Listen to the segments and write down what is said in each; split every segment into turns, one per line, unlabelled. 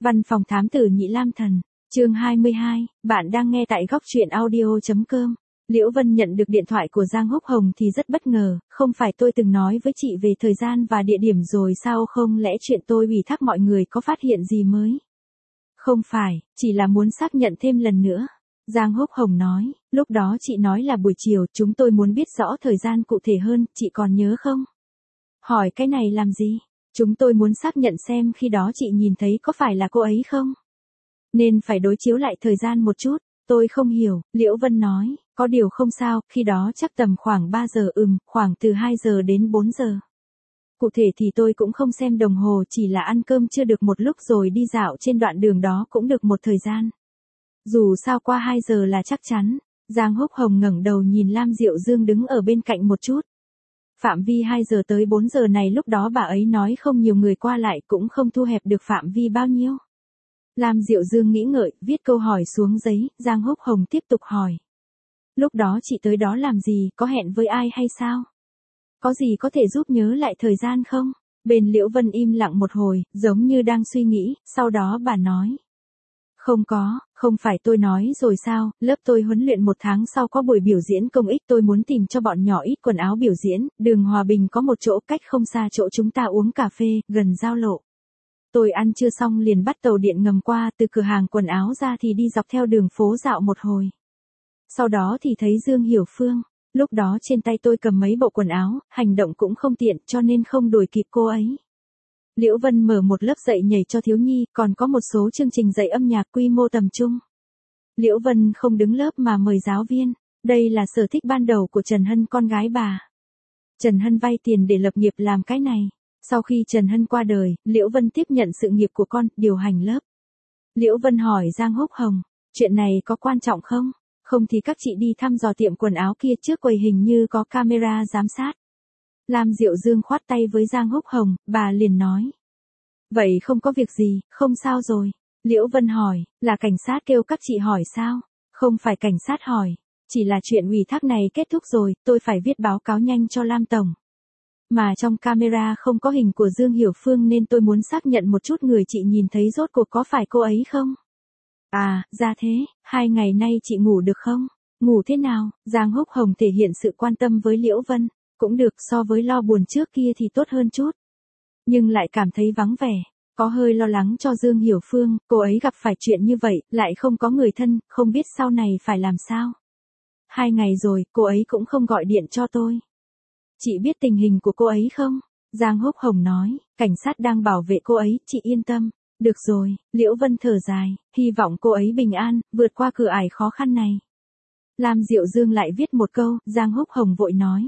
Văn phòng thám tử Nhị Lam Thần, chương 22, bạn đang nghe tại góc truyện audio.com. Liễu Vân nhận được điện thoại của Giang Húc Hồng thì rất bất ngờ, không phải tôi từng nói với chị về thời gian và địa điểm rồi sao, không lẽ chuyện tôi ủy thác mọi người có phát hiện gì mới? Không phải, chỉ là muốn xác nhận thêm lần nữa. Giang Húc Hồng nói, lúc đó chị nói là buổi chiều, chúng tôi muốn biết rõ thời gian cụ thể hơn, chị còn nhớ không? Hỏi cái này làm gì? Chúng tôi muốn xác nhận xem khi đó chị nhìn thấy có phải là cô ấy không? Nên phải đối chiếu lại thời gian một chút. Tôi không hiểu, Liễu Vân nói, có điều không sao, khi đó chắc tầm khoảng 3 giờ, khoảng từ 2 giờ đến 4 giờ. Cụ thể thì tôi cũng không xem đồng hồ, chỉ là ăn cơm chưa được một lúc rồi đi dạo trên đoạn đường đó cũng được một thời gian. Dù sao qua 2 giờ là chắc chắn. Giang Húc Hồng ngẩng đầu nhìn Lam Diệu Dương đứng ở bên cạnh một chút. Phạm vi 2 giờ tới 4 giờ này lúc đó bà ấy nói không nhiều người qua lại, cũng không thu hẹp được phạm vi bao nhiêu. Lam Diệu Dương nghĩ ngợi, viết câu hỏi xuống giấy, Giang Húc Hồng tiếp tục hỏi. Lúc đó chị tới đó làm gì, có hẹn với ai hay sao? Có gì có thể giúp nhớ lại thời gian không? Bên Liễu Vân im lặng một hồi, giống như đang suy nghĩ, sau đó bà nói. Không có, không phải tôi nói rồi sao, lớp tôi huấn luyện 1 tháng sau có buổi biểu diễn công ích, tôi muốn tìm cho bọn nhỏ ít quần áo biểu diễn, đường Hòa Bình có một chỗ cách không xa chỗ chúng ta uống cà phê, gần giao lộ. Tôi ăn trưa xong liền bắt tàu điện ngầm qua, từ cửa hàng quần áo ra thì đi dọc theo đường phố dạo một hồi. Sau đó thì thấy Dương Hiểu Phương, lúc đó trên tay tôi cầm mấy bộ quần áo, hành động cũng không tiện cho nên không đuổi kịp cô ấy. Liễu Vân mở một lớp dạy nhảy cho thiếu nhi, còn có một số chương trình dạy âm nhạc quy mô tầm trung. Liễu Vân không đứng lớp mà mời giáo viên, đây là sở thích ban đầu của Trần Hân, con gái bà. Trần Hân vay tiền để lập nghiệp làm cái này. Sau khi Trần Hân qua đời, Liễu Vân tiếp nhận sự nghiệp của con, điều hành lớp. Liễu Vân hỏi Giang Húc Hồng, chuyện này có quan trọng không? Không thì các chị đi thăm dò tiệm quần áo kia trước, quầy hình như có camera giám sát. Lam Diệu Dương khoát tay với Giang Húc Hồng, bà liền nói. Vậy không có việc gì, không sao rồi. Liễu Vân hỏi, là cảnh sát kêu các chị hỏi sao? Không phải cảnh sát hỏi, chỉ là chuyện ủy thác này kết thúc rồi, tôi phải viết báo cáo nhanh cho Lam Tổng. Mà trong camera không có hình của Dương Hiểu Phương nên tôi muốn xác nhận một chút người chị nhìn thấy rốt cuộc có phải cô ấy không? À, ra thế, 2 ngày nay chị ngủ được không? Ngủ thế nào? Giang Húc Hồng thể hiện sự quan tâm với Liễu Vân. Cũng được, so với lo buồn trước kia thì tốt hơn chút. Nhưng lại cảm thấy vắng vẻ, có hơi lo lắng cho Dương Hiểu Phương, cô ấy gặp phải chuyện như vậy, lại không có người thân, không biết sau này phải làm sao. 2 ngày rồi, cô ấy cũng không gọi điện cho tôi. Chị biết tình hình của cô ấy không? Giang Húc Hồng nói, cảnh sát đang bảo vệ cô ấy, chị yên tâm. Được rồi, Liễu Vân thở dài, hy vọng cô ấy bình an, vượt qua cửa ải khó khăn này. Lam Diệu Dương lại viết một câu, Giang Húc Hồng vội nói.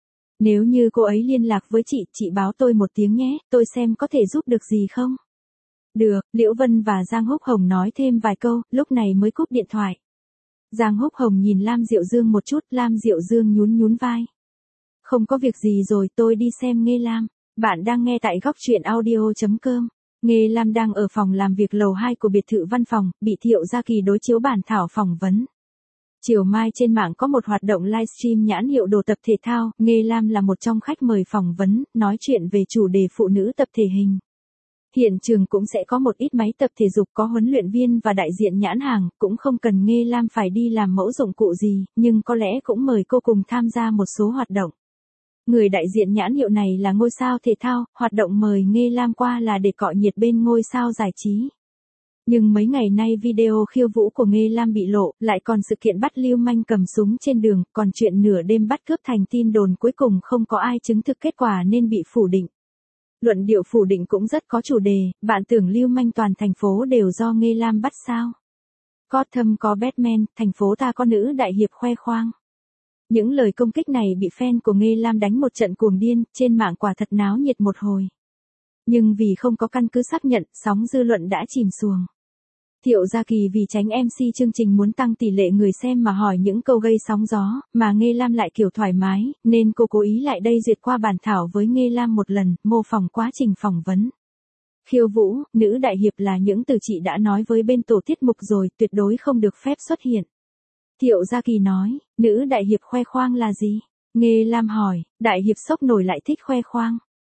Nếu như cô ấy liên lạc với chị báo tôi một tiếng nhé, tôi xem có thể giúp được gì không? Được, Liễu Vân và Giang Húc Hồng nói thêm vài câu, lúc này mới cúp điện thoại. Giang Húc Hồng nhìn Lam Diệu Dương một chút, Lam Diệu Dương nhún vai. Không có việc gì rồi, tôi đi xem Nghê Lam. Bạn đang nghe tại góc truyện audio.com. Nghê Lam đang ở phòng làm việc lầu 2 của biệt thự văn phòng, bị Thiệu Gia Kỳ đối chiếu bản thảo phỏng vấn. Chiều mai trên mạng có một hoạt động livestream nhãn hiệu đồ tập thể thao, Nghê Lam là một trong khách mời phỏng vấn, nói chuyện về chủ đề phụ nữ tập thể hình. Hiện trường cũng sẽ có một ít máy tập thể dục, có huấn luyện viên và đại diện nhãn hàng, cũng không cần Nghê Lam phải đi làm mẫu dụng cụ gì, nhưng có lẽ cũng mời cô cùng tham gia một số hoạt động. Người đại diện nhãn hiệu này là ngôi sao thể thao, hoạt động mời Nghê Lam qua là để cọ nhiệt bên ngôi sao giải trí. Nhưng mấy ngày nay video khiêu vũ của Nghê Lam bị lộ, lại còn sự kiện bắt lưu manh cầm súng trên đường, còn chuyện nửa đêm bắt cướp thành tin đồn, cuối cùng không có ai chứng thực kết quả nên bị phủ định. Luận điệu phủ định cũng rất có chủ đề, bạn tưởng lưu manh toàn thành phố đều do Nghê Lam bắt sao? Gotham có Batman, thành phố ta có nữ đại hiệp khoe khoang. Những lời công kích này bị fan của Nghê Lam đánh một trận cuồng điên, trên mạng quả thật náo nhiệt một hồi. Nhưng vì không có căn cứ xác nhận, sóng dư luận đã chìm xuồng. Thiệu Gia Kỳ vì tránh MC chương trình muốn tăng tỷ lệ người xem mà hỏi những câu gây sóng gió, mà Nghê Lam lại kiểu thoải mái, nên cô cố ý lại đây duyệt qua bản thảo với Nghê Lam một lần, mô phỏng quá trình phỏng vấn. Khiêu vũ, nữ đại hiệp là những từ chị đã nói với bên tổ tiết mục rồi, tuyệt đối không được phép xuất hiện. Thiệu Gia Kỳ nói, nữ đại hiệp khoe khoang là gì? Nghê Lam hỏi, đại hiệp sốc nổi lại thích khoe khoang.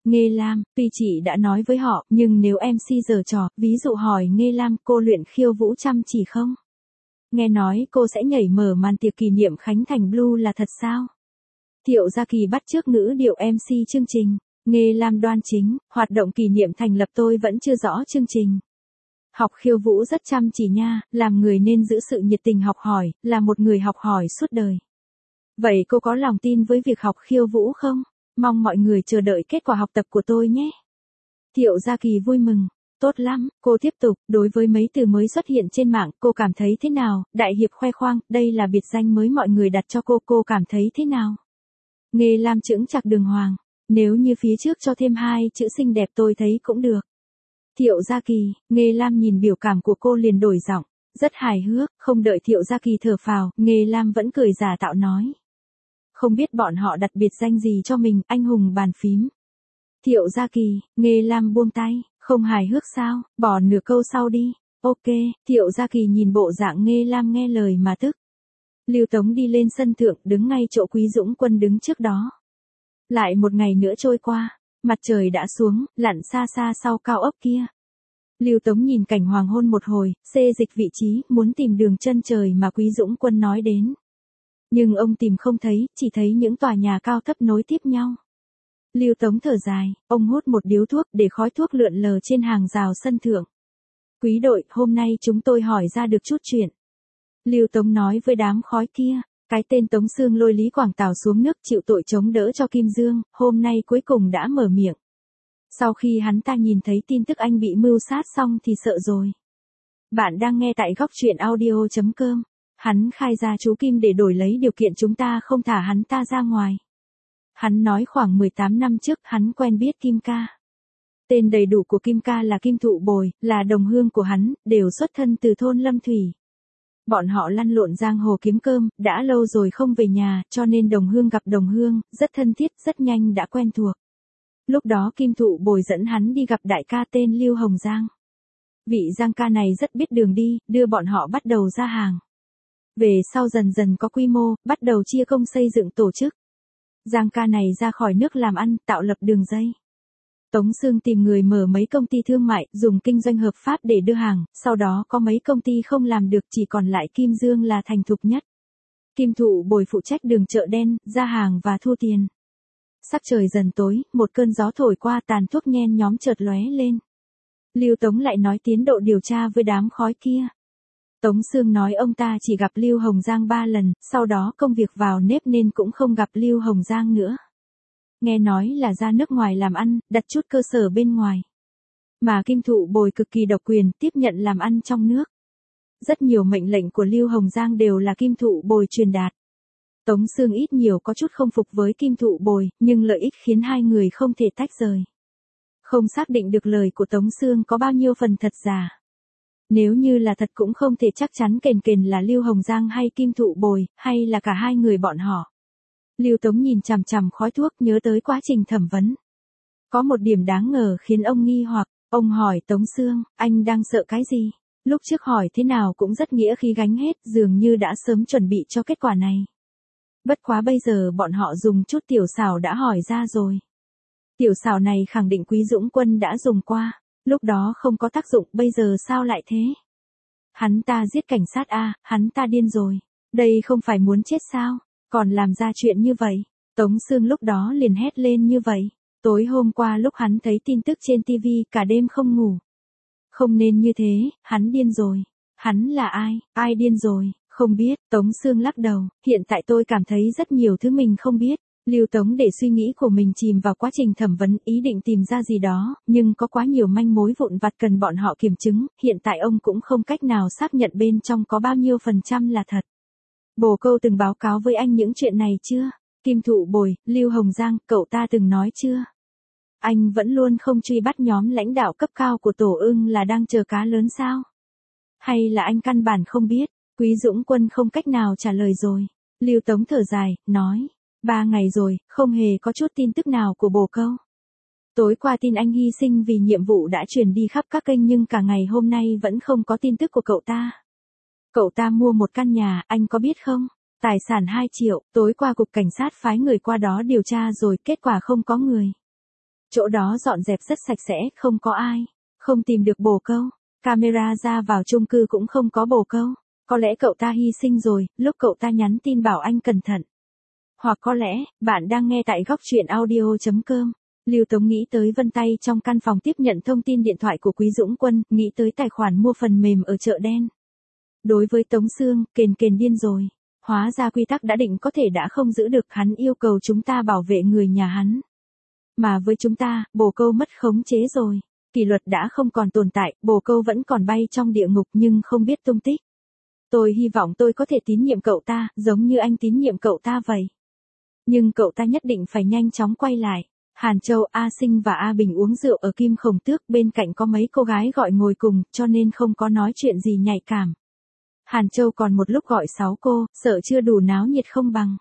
Nghê Lam, tuy chị đã nói với họ, nhưng nếu MC giở trò, ví dụ hỏi Nghê Lam cô luyện khiêu vũ chăm chỉ không? Nghe nói cô sẽ nhảy mở màn tiệc kỷ niệm Khánh Thành Blue là thật sao? Thiệu Gia Kỳ bắt chước ngữ điệu MC chương trình. Nghê Lam đoan chính, hoạt động kỷ niệm thành lập tôi vẫn chưa rõ chương trình. Học khiêu vũ rất chăm chỉ nha, làm người nên giữ sự nhiệt tình học hỏi, là một người học hỏi suốt đời. Vậy cô có lòng tin với việc học khiêu vũ không? Mong mọi người chờ đợi kết quả học tập của tôi nhé. Thiệu Gia Kỳ vui mừng. Tốt lắm, cô tiếp tục, đối với mấy từ mới xuất hiện trên mạng, cô cảm thấy thế nào? Đại hiệp khoe khoang, đây là biệt danh mới mọi người đặt cho cô cảm thấy thế nào? Nghê Lam chững chạc đường hoàng. Nếu như phía trước cho thêm 2 chữ xinh đẹp tôi thấy cũng được. Thiệu Gia Kỳ, Nghê Lam nhìn biểu cảm của cô liền đổi giọng, rất hài hước, không đợi Thiệu Gia Kỳ thở phào, Nghê Lam vẫn cười giả tạo nói. Không biết bọn họ đặt biệt danh gì cho mình, anh hùng bàn phím. Thiệu Gia Kỳ, Nghê Lam buông tay, không hài hước sao, bỏ nửa câu sau đi. Ok, Thiệu Gia Kỳ nhìn bộ dạng Nghê Lam nghe lời mà tức. Lưu Tống đi lên sân thượng, đứng ngay chỗ Quý Dũng Quân đứng trước đó. Lại một ngày nữa trôi qua, mặt trời đã xuống, lặn xa xa sau cao ốc kia. Lưu Tống nhìn cảnh hoàng hôn một hồi, xê dịch vị trí, muốn tìm đường chân trời mà Quý Dũng Quân nói đến. Nhưng ông tìm không thấy, chỉ thấy những tòa nhà cao thấp nối tiếp nhau. Lưu Tống thở dài, ông hút một điếu thuốc để khói thuốc lượn lờ trên hàng rào sân thượng. Quý đội, hôm nay chúng tôi hỏi ra được chút chuyện. Lưu Tống nói với đám khói kia, cái tên Tống Xương lôi Lý Quảng Tào xuống nước chịu tội chống đỡ cho Kim Dương, hôm nay cuối cùng đã mở miệng. Sau khi hắn ta nhìn thấy tin tức anh bị mưu sát xong thì sợ rồi. Bạn đang nghe tại góc truyện audio.com. Hắn khai ra chú Kim để đổi lấy điều kiện chúng ta không thả hắn ta ra ngoài. Hắn nói khoảng 18 năm trước hắn quen biết Kim Ca. Tên đầy đủ của Kim Ca là Kim Thụ Bồi, là đồng hương của hắn, đều xuất thân từ thôn Lâm Thủy. Bọn họ lăn lộn giang hồ kiếm cơm, đã lâu rồi không về nhà, cho nên đồng hương gặp đồng hương, rất thân thiết, rất nhanh đã quen thuộc. Lúc đó Kim Thụ Bồi dẫn hắn đi gặp đại ca tên Lưu Hồng Giang. Vị Giang ca này rất biết đường đi, đưa bọn họ bắt đầu ra hàng. Về sau dần dần có quy mô, bắt đầu chia công xây dựng tổ chức. Giang ca này ra khỏi nước làm ăn, tạo lập đường dây. Tống Xương tìm người mở mấy công ty thương mại, dùng kinh doanh hợp pháp để đưa hàng, sau đó có mấy công ty không làm được, chỉ còn lại Kim Dương là thành thục nhất. Kim Thụ Bồi phụ trách đường chợ đen, ra hàng và thu tiền. Sắc trời dần tối, một cơn gió thổi qua, tàn thuốc nhen nhóm chợt lóe lên. Lưu Tống lại nói tiến độ điều tra với đám khói kia. Tống Xương nói ông ta chỉ gặp Lưu Hồng Giang 3 lần, sau đó công việc vào nếp nên cũng không gặp Lưu Hồng Giang nữa. Nghe nói là ra nước ngoài làm ăn, đặt chút cơ sở bên ngoài. Mà Kim Thụ Bồi cực kỳ độc quyền, tiếp nhận làm ăn trong nước. Rất nhiều mệnh lệnh của Lưu Hồng Giang đều là Kim Thụ Bồi truyền đạt. Tống Xương ít nhiều có chút không phục với Kim Thụ Bồi, nhưng lợi ích khiến hai người không thể tách rời. Không xác định được lời của Tống Xương có bao nhiêu phần thật giả. Nếu như là thật cũng không thể chắc chắn kền là Lưu Hồng Giang hay Kim Thụ Bồi, hay là cả hai người bọn họ. Lưu Tống nhìn chằm chằm khói thuốc, nhớ tới quá trình thẩm vấn. Có một điểm đáng ngờ khiến ông nghi hoặc, ông hỏi Tống Xương, anh đang sợ cái gì? Lúc trước hỏi thế nào cũng rất nghĩa khí gánh hết, dường như đã sớm chuẩn bị cho kết quả này. Bất quá bây giờ bọn họ dùng chút tiểu xảo đã hỏi ra rồi. Tiểu xảo này khẳng định Quý Dũng Quân đã dùng qua, lúc đó không có tác dụng, bây giờ sao lại thế? Hắn ta giết cảnh sát à, hắn ta điên rồi. Đây không phải muốn chết sao? Còn làm ra chuyện như vậy. Tống Xương lúc đó liền hét lên như vậy. Tối hôm qua lúc hắn thấy tin tức trên TV, cả đêm không ngủ. Không nên như thế, hắn điên rồi. Hắn là ai? Ai điên rồi? Không biết. Tống Xương lắc đầu. Hiện tại tôi cảm thấy rất nhiều thứ mình không biết. Lưu Tống để suy nghĩ của mình chìm vào quá trình thẩm vấn, ý định tìm ra gì đó, nhưng có quá nhiều manh mối vụn vặt cần bọn họ kiểm chứng, hiện tại ông cũng không cách nào xác nhận bên trong có bao nhiêu % là thật. Bồ Câu từng báo cáo với anh những chuyện này chưa? Kim Thụ Bồi, Lưu Hồng Giang, cậu ta từng nói chưa? Anh vẫn luôn không truy bắt nhóm lãnh đạo cấp cao của Tổ Ưng là đang chờ cá lớn sao? Hay là anh căn bản không biết? Quý Dũng Quân không cách nào trả lời rồi. Lưu Tống thở dài, nói. 3 ngày rồi, không hề có chút tin tức nào của Bồ Câu. Tối qua tin anh hy sinh vì nhiệm vụ đã truyền đi khắp các kênh nhưng cả ngày hôm nay vẫn không có tin tức của cậu ta. Cậu ta mua một căn nhà, anh có biết không? Tài sản 2 triệu, tối qua cục cảnh sát phái người qua đó điều tra rồi, kết quả không có người. Chỗ đó dọn dẹp rất sạch sẽ, không có ai. Không tìm được bồ câu. Camera ra vào chung cư cũng không có bồ câu. Có lẽ cậu ta hy sinh rồi, lúc cậu ta nhắn tin bảo anh cẩn thận. Hoặc có lẽ, bạn đang nghe tại góc truyện audio.com. Lưu Tống nghĩ tới vân tay trong căn phòng tiếp nhận thông tin điện thoại của Quý Dũng Quân, nghĩ tới tài khoản mua phần mềm ở chợ đen. Đối với Tống Sương, kền điên rồi. Hóa ra quy tắc đã định có thể đã không giữ được, hắn yêu cầu chúng ta bảo vệ người nhà hắn. Mà với chúng ta, bồ câu mất khống chế rồi. Kỷ luật đã không còn tồn tại, bồ câu vẫn còn bay trong địa ngục nhưng không biết tung tích. Tôi hy vọng tôi có thể tín nhiệm cậu ta, giống như anh tín nhiệm cậu ta vậy. Nhưng cậu ta nhất định phải nhanh chóng quay lại. Hàn Châu, A Sinh và A Bình uống rượu ở Kim Khổng Tước, bên cạnh có mấy cô gái gọi ngồi cùng, cho nên không có nói chuyện gì nhạy cảm. Hàn Châu còn một lúc gọi 6 cô, sợ chưa đủ náo nhiệt không bằng.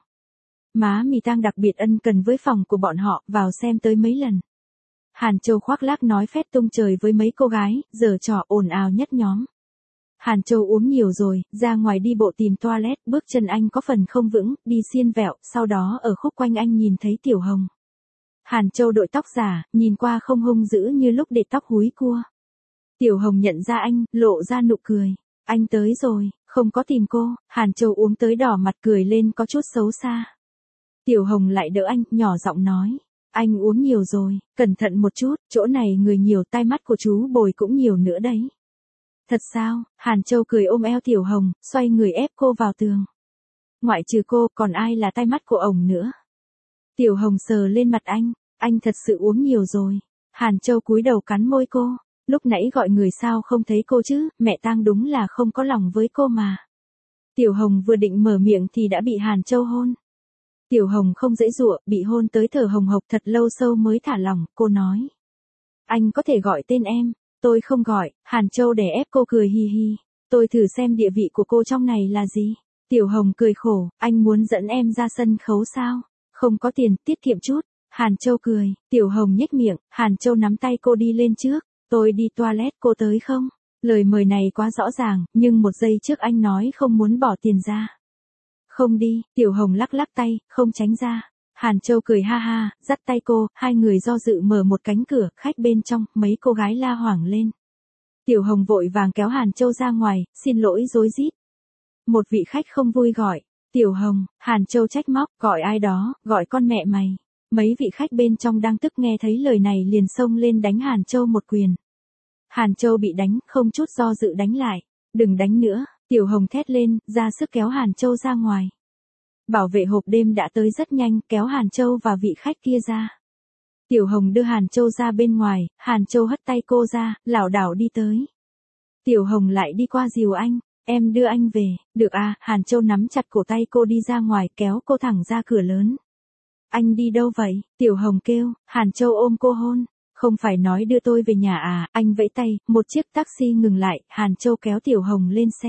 Má Mì Tang đặc biệt ân cần với phòng của bọn họ, vào xem tới mấy lần. Hàn Châu khoác lác nói phét tung trời với mấy cô gái, giở trò ồn ào nhất nhóm. Hàn Châu uống nhiều rồi, ra ngoài đi bộ tìm toilet, bước chân anh có phần không vững, đi xiên vẹo, sau đó ở khúc quanh anh nhìn thấy Tiểu Hồng. Hàn Châu đội tóc giả, nhìn qua không hung dữ như lúc để tóc húi cua. Tiểu Hồng nhận ra anh, lộ ra nụ cười. Anh tới rồi, không có tìm cô. Hàn Châu uống tới đỏ mặt cười lên có chút xấu xa. Tiểu Hồng lại đỡ anh, nhỏ giọng nói. Anh uống nhiều rồi, cẩn thận một chút, chỗ này người nhiều, tai mắt của chú Bồi cũng nhiều nữa đấy. Thật sao? Hàn Châu cười ôm eo Tiểu Hồng, xoay người ép cô vào tường. Ngoại trừ cô, còn ai là tai mắt của ổng nữa? Tiểu Hồng sờ lên mặt anh thật sự uống nhiều rồi. Hàn Châu cúi đầu cắn môi cô. Lúc nãy gọi người sao không thấy cô chứ, mẹ Tang đúng là không có lòng với cô mà. Tiểu Hồng vừa định mở miệng thì đã bị Hàn Châu hôn. Tiểu Hồng không dễ dụa, bị hôn tới thở hồng hộc thật lâu sâu mới thả lỏng, cô nói. Anh có thể gọi tên em, tôi không gọi. Hàn Châu đè ép cô cười hi hi. Tôi thử xem địa vị của cô trong này là gì. Tiểu Hồng cười khổ, anh muốn dẫn em ra sân khấu sao? Không có tiền, tiết kiệm chút. Hàn Châu cười, Tiểu Hồng nhếch miệng, Hàn Châu nắm tay cô đi lên trước. Tôi đi toilet, cô tới không? Lời mời này quá rõ ràng, nhưng một giây trước anh nói không muốn bỏ tiền ra. Không đi, Tiểu Hồng lắc lắc tay, không tránh ra. Hàn Châu cười ha ha, dắt tay cô, hai người do dự mở một cánh cửa, khách bên trong, mấy cô gái la hoảng lên. Tiểu Hồng vội vàng kéo Hàn Châu ra ngoài, xin lỗi rối rít. Một vị khách không vui gọi, Tiểu Hồng, Hàn Châu trách móc, gọi ai đó, gọi con mẹ mày. Mấy vị khách bên trong đang tức nghe thấy lời này liền xông lên đánh Hàn Châu một quyền. Hàn Châu bị đánh, không chút do dự đánh lại. Đừng đánh nữa, Tiểu Hồng thét lên, ra sức kéo Hàn Châu ra ngoài. Bảo vệ hộp đêm đã tới rất nhanh, kéo Hàn Châu và vị khách kia ra. Tiểu Hồng đưa Hàn Châu ra bên ngoài, Hàn Châu hất tay cô ra, lảo đảo đi tới. Tiểu Hồng lại đi qua dìu anh, em đưa anh về, được à, Hàn Châu nắm chặt cổ tay cô đi ra ngoài, kéo cô thẳng ra cửa lớn. Anh đi đâu vậy? Tiểu Hồng kêu, Hàn Châu ôm cô hôn. Không phải nói đưa tôi về nhà à, anh vẫy tay, một chiếc taxi ngừng lại, Hàn Châu kéo Tiểu Hồng lên xe.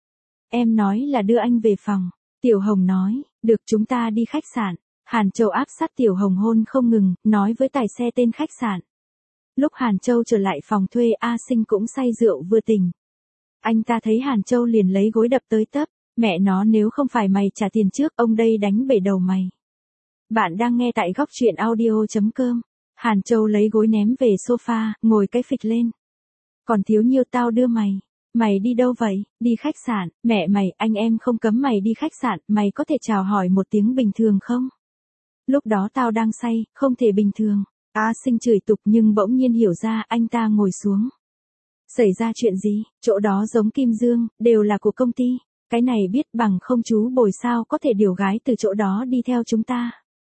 Em nói là đưa anh về phòng. Tiểu Hồng nói, được chúng ta đi khách sạn. Hàn Châu áp sát Tiểu Hồng hôn không ngừng, nói với tài xe tên khách sạn. Lúc Hàn Châu trở lại phòng thuê, A Sinh cũng say rượu vừa tỉnh. Anh ta thấy Hàn Châu liền lấy gối đập tới tấp, mẹ nó nếu không phải mày trả tiền trước, ông đây đánh bể đầu mày. Bạn đang nghe tại góc truyện audio.com. Hàn Châu lấy gối ném về sofa, ngồi cái phịch lên. Còn thiếu nhiêu tao đưa mày. Mày đi đâu vậy? Đi khách sạn, mẹ mày, anh em không cấm mày đi khách sạn, mày có thể chào hỏi một tiếng bình thường không? Lúc đó tao đang say, không thể bình thường. A Sinh chửi tục nhưng bỗng nhiên hiểu ra, anh ta ngồi xuống. Xảy ra chuyện gì? Chỗ đó giống Kim Dương, đều là của công ty. Cái này biết bằng không chú Bồi sao có thể điều gái từ chỗ đó đi theo chúng ta.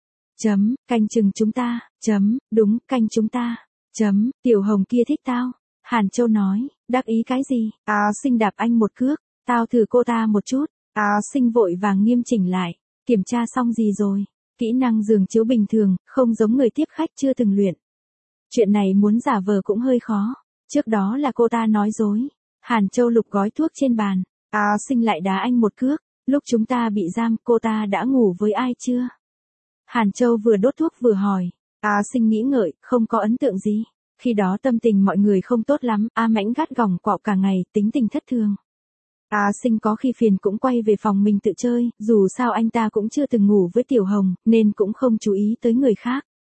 Canh chừng chúng ta. Đúng, canh chúng ta. Tiểu Hồng kia thích tao. Hàn Châu nói, đắc ý cái gì? A Sinh đạp anh một cước, tao thử cô ta một chút. A Sinh vội vàng nghiêm chỉnh lại. Kiểm tra xong gì rồi? Kỹ năng giường chiếu bình thường, không giống người tiếp khách chưa từng luyện. Chuyện này muốn giả vờ cũng hơi khó. Trước đó là cô ta nói dối. Hàn Châu lục gói thuốc trên bàn. A Sinh lại đá anh một cước. Lúc chúng ta bị giam, cô ta đã ngủ với ai chưa? Hàn Châu vừa đốt thuốc vừa hỏi. A Sinh nghĩ ngợi, không có ấn tượng gì. Khi đó tâm tình mọi người không tốt lắm, A Mãnh gắt gỏng quạo cả ngày, tính tình thất thường. A Sinh có khi phiền cũng quay về phòng mình tự chơi, dù sao anh ta cũng chưa từng ngủ với Tiểu Hồng, nên cũng không chú ý tới người khác.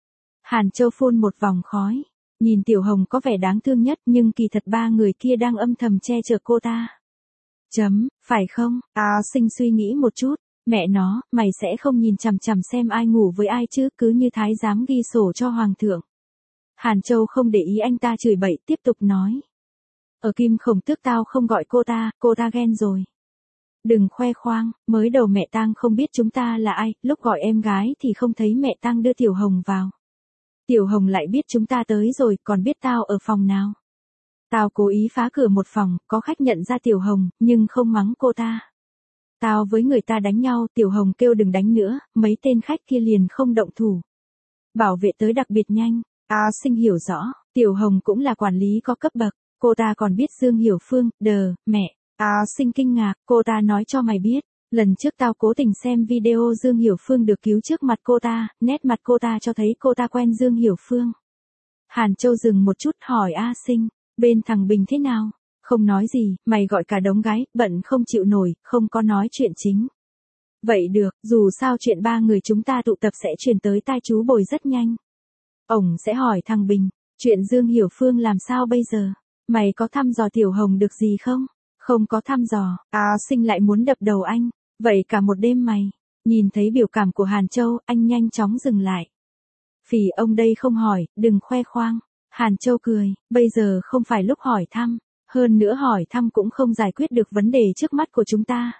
Hàn Châu phun một vòng khói. Nhìn Tiểu Hồng có vẻ đáng thương nhất nhưng kỳ thật ba người kia đang âm thầm che chở cô ta. Phải không? Sinh suy nghĩ một chút. Mẹ nó, mày sẽ không nhìn chằm chằm xem ai ngủ với ai chứ, cứ như thái giám ghi sổ cho hoàng thượng. Hàn Châu không để ý anh ta chửi bậy, tiếp tục nói. Ở Kim Khổng Tước tao không gọi cô ta ghen rồi. Đừng khoe khoang, mới đầu mẹ tang không biết chúng ta là ai, lúc gọi em gái thì không thấy mẹ tang đưa Tiểu Hồng vào. Tiểu Hồng lại biết chúng ta tới rồi, còn biết tao ở phòng nào. Tao cố ý phá cửa một phòng, có khách nhận ra Tiểu Hồng, nhưng không mắng cô ta. Tao với người ta đánh nhau, Tiểu Hồng kêu đừng đánh nữa, mấy tên khách kia liền không động thủ. Bảo vệ tới đặc biệt nhanh. Sinh hiểu rõ, Tiểu Hồng cũng là quản lý có cấp bậc, cô ta còn biết Dương Hiểu Phương, mẹ. Sinh kinh ngạc, cô ta nói cho mày biết, lần trước tao cố tình xem video Dương Hiểu Phương được cứu trước mặt cô ta, nét mặt cô ta cho thấy cô ta quen Dương Hiểu Phương. Hàn Châu dừng một chút hỏi Sinh, bên thằng Bình thế nào? Không nói gì, mày gọi cả đống gái, bận không chịu nổi, không có nói chuyện chính. Vậy được, dù sao chuyện ba người chúng ta tụ tập sẽ truyền tới tai chú Bồi rất nhanh. Ổng sẽ hỏi thằng Bình, chuyện Dương Hiểu Phương làm sao bây giờ? Mày có thăm dò Tiểu Hồng được gì không? Không có thăm dò. Sinh lại muốn đập đầu anh. Vậy cả một đêm mày. Nhìn thấy biểu cảm của Hàn Châu, anh nhanh chóng dừng lại. Phỉ ông đây không hỏi, đừng khoe khoang. Hàn Châu cười, bây giờ không phải lúc hỏi thăm. Hơn nữa hỏi thăm cũng không giải quyết được vấn đề trước mắt của chúng ta.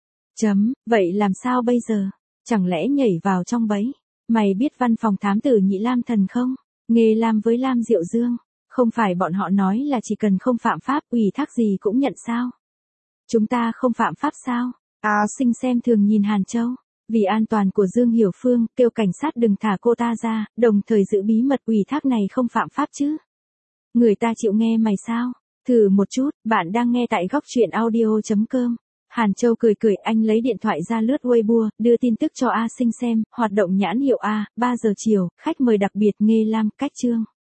Vậy làm sao bây giờ? Chẳng lẽ nhảy vào trong bẫy? Mày biết văn phòng thám tử Nhị Lam Thần không? Nghề làm với Lam Diệu Dương. Không phải bọn họ nói là chỉ cần không phạm pháp, ủy thác gì cũng nhận sao? Chúng ta không phạm pháp sao? Sinh xem thường nhìn Hàn Châu. Vì an toàn của Dương Hiểu Phương, kêu cảnh sát đừng thả cô ta ra, đồng thời giữ bí mật, ủy thác này không phạm pháp chứ. Người ta chịu nghe mày sao? Thử một chút, bạn đang nghe tại góc truyện audio.com. Hàn Châu cười cười, anh lấy điện thoại ra lướt Weibo, đưa tin tức cho Sinh xem, hoạt động nhãn hiệu 3 giờ chiều, khách mời đặc biệt Nghê Lam, cách chương.